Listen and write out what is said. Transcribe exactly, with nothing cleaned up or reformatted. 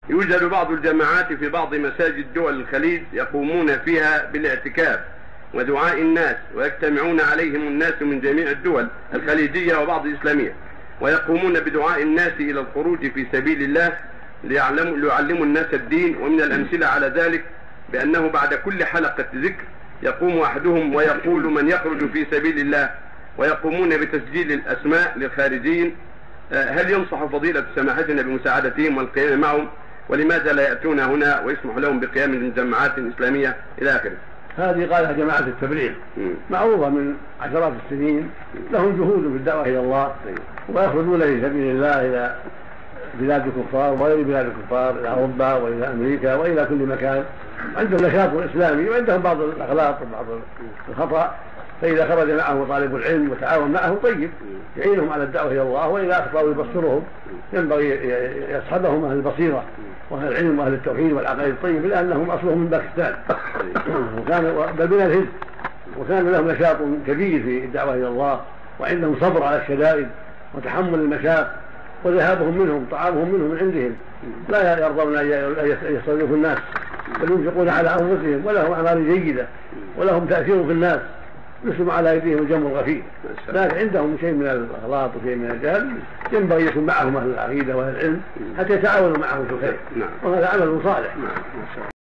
يوجد بعض الجماعات في بعض مساجد دول الخليج يقومون فيها بالاعتكاف ودعاء الناس، ويجتمعون عليهم الناس من جميع الدول الخليجية وبعض الإسلامية، ويقومون بدعاء الناس إلى الخروج في سبيل الله ليعلموا, ليعلموا الناس الدين. ومن الأمثلة على ذلك بأنه بعد كل حلقة ذكر يقوم أحدهم ويقول من يخرج في سبيل الله، ويقومون بتسجيل الأسماء للخارجين. هل ينصح فضيلة سماحتنا بمساعدتهم والقيام معهم؟ ولماذا لا يأتون هنا ويسمح لهم بقيام من جماعات إسلامية إلى آخره؟ هذه قالها جماعة التبليغ معروفة من عشرات السنين، لهم جهود في الدعوة إلى الله، ويخرجون في سبيل الله إلى بلاد الكفار وغير بلاد الكفار، إلى أوروبا وإلى أمريكا وإلى كل مكان. عندهم نشاط إسلامي وعندهم بعض الأغلاط وبعض الخطأ، فإذا خرج معه طالب العلم وتعاون معه طيب يعينهم على الدعوة إلى الله، وإذا أخطأوا يبصرهم ينبغي يصحبهم أهل البصيرة وأهل العلم وأهل التوحيد والعقائد الطيب، لأنهم أصلهم من باكستان وكان بل من الهند، وكان لهم نشاط كبير في الدعوة إلى الله، وعندهم صبر على الشدائد وتحمل المشاق، وذهابهم منهم طعامهم منهم من عندهم، لا يرضون أن يستضيفوا الناس بل ينفقون على أنفسهم، ولهم أعمال جيدة ولهم تأثير في الناس يسلم على أيديهم الجمر الغفير. لكن عندهم شيء من الأغلاط وشيء من الجهل، ينبغي يكون معهم أهل العقيدة وأهل العلم حتى يتعاونوا معهم في الخير، وهذا عمل صالح.